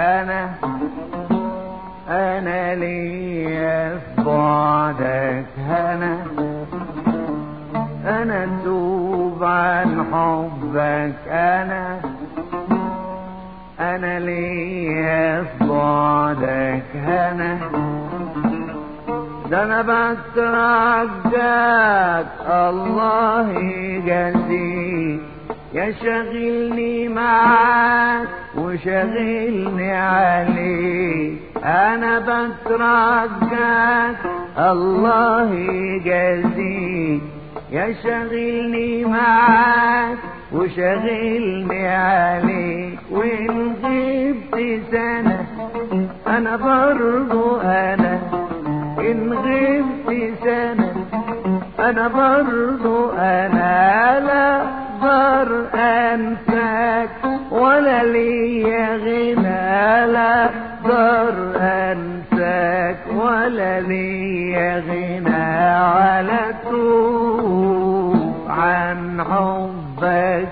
أنا ليا في بعدك أنا أتوب عن حبك أنا ليا في بعدك ده أنا بترجاك الله يجازيك يا شغلني معاك وشغلني عليك أنا بترجاك الله يجازيك يا شغلني معاك وشغلني عليك وإن غبت سنة أنا برضو إن غبت سنة أنا برضو لا أقدر أنساك ولا ليا غنى لا أقدر أنساك ولا ليا غنى ولا توب عن حبك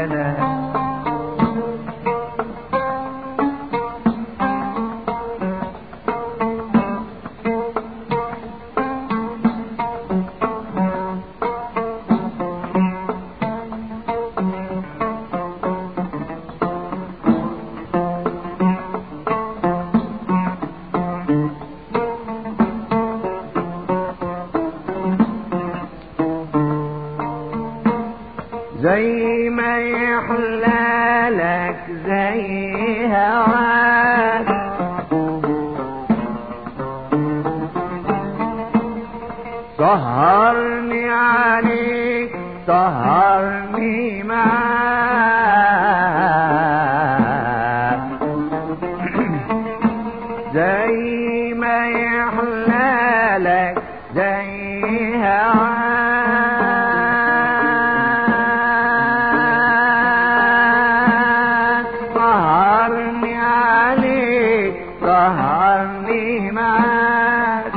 زي ما يحلالك زي هواك سهرني عليك سهرني معاك زي ما يحلالك زي هواك سهرني معاك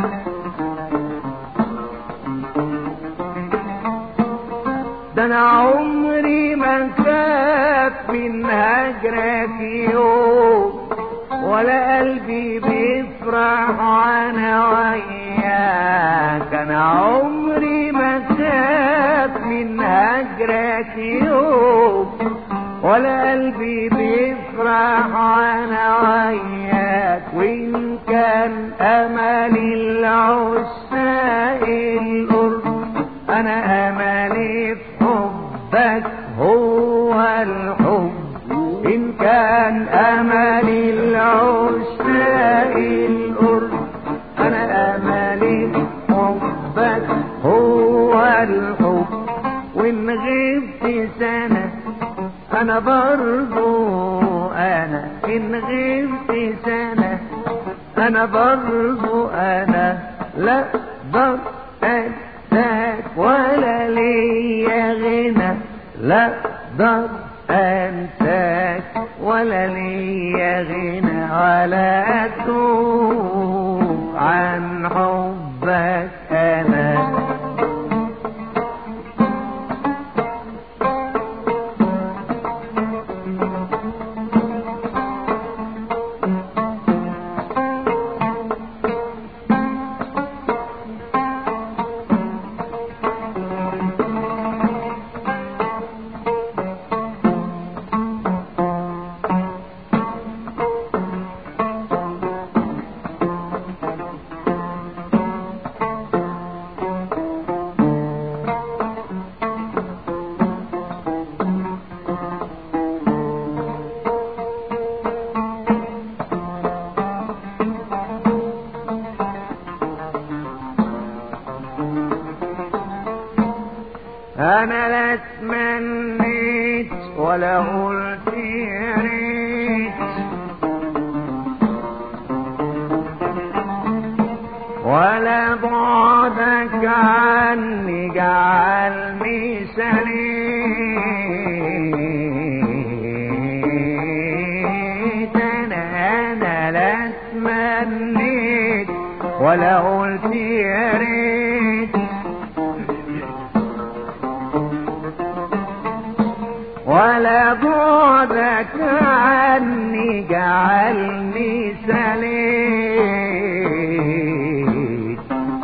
ده انا عمري ما خاف من هجرك يوم ولا قلبي بيفرح وانا وياك انا عمري ما خاف من هجرك يوم ولا قلبي بيفرح وانا وياك وإن كان أملي العشاق القرب أنا أملي في حبك هو الحب إن كان أملي العشاق القرب أنا أملي في حبك هو الحب وإن غبت سنة أنا برضو إن غبت سنة أنا برضو لا أقدر أنساك ولا ليا غنى لا أقدر أنساك ولا ليا غنى ولا أتوب عن حبك أنا لا تمنيت ولا قلت يا ريت ولا بعدك عني جعلني سليت أنا لا تمنيت ولا قلت يا ريت ولا بعدك عني جعلني سليم.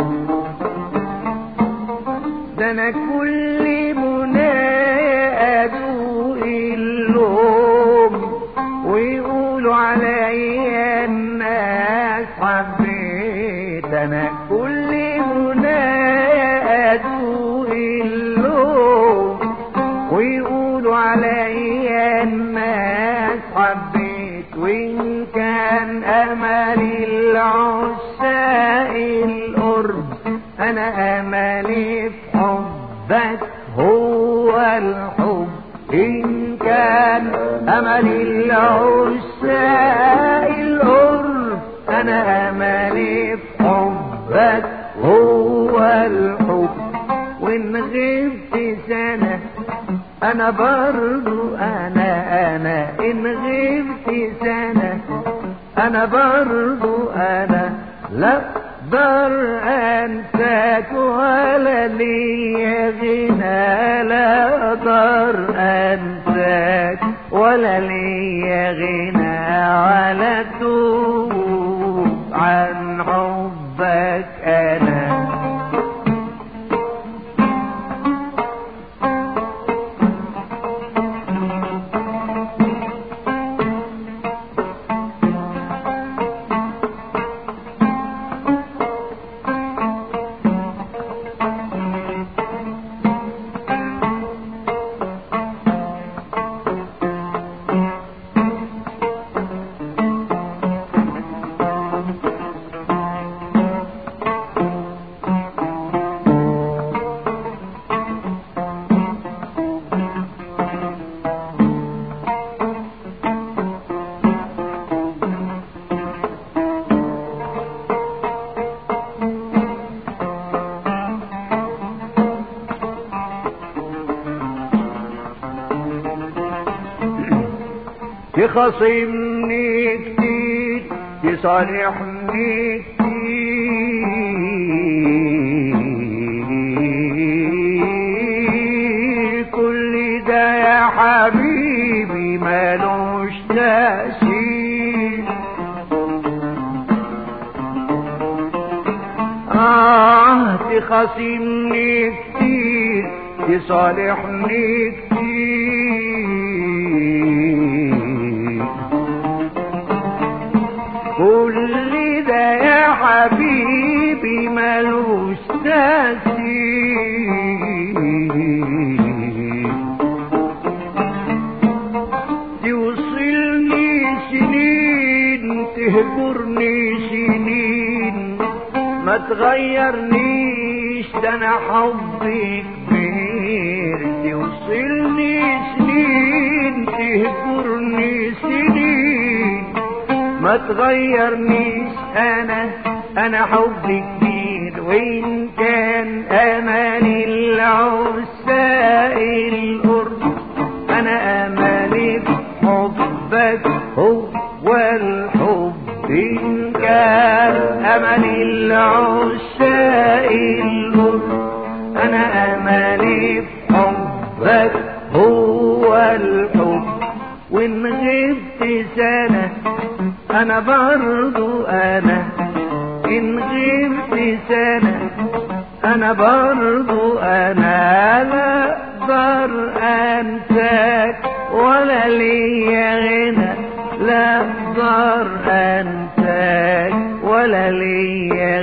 ده انا كل منايا ادوق اللوم ويقولوا عليا الناس حبيت. انا كل منايا ادوق اللوم ويقولوا عليا الناس حبيت. وإن كان أملي العشاق القرب أنا أملي في حبك هو الحب. إن كان أملي العشاق القرب أنا أملي في حبك هو الحب. وإن غبت سنة أنا برضو أنا إن غبت سنة أنا برضو أنا لا أقدر أنساك ولا ليا غنى. لا أقدر أنساك ولا ليا غنى ولا توب عن حبك أنا. تخاصمني كتير تصالحني كتير كل ده يا حبيبي مالوش تأثير. تخاصمني كتير تصالحني كل ده يا حبيبي ملوش تأثير. توصلني سنين تهجرني سنين ما تغيرنيش ده انا حبي كبير. توصلني سنين تهجرني سنين ما تغيرنيش انا حبي كبير. وإن كان اماني العشاق القرب انا اماني بحبك هو الحب. إن كان اماني العشاق القرب انا اماني بحبك هو الحب. وإن غبت سنة أنا برضو أنا إن غبت سنة أنا برضو أنا لا أقدر أنساك ولا ليا غنى. لا أقدر أنساك ولا ليا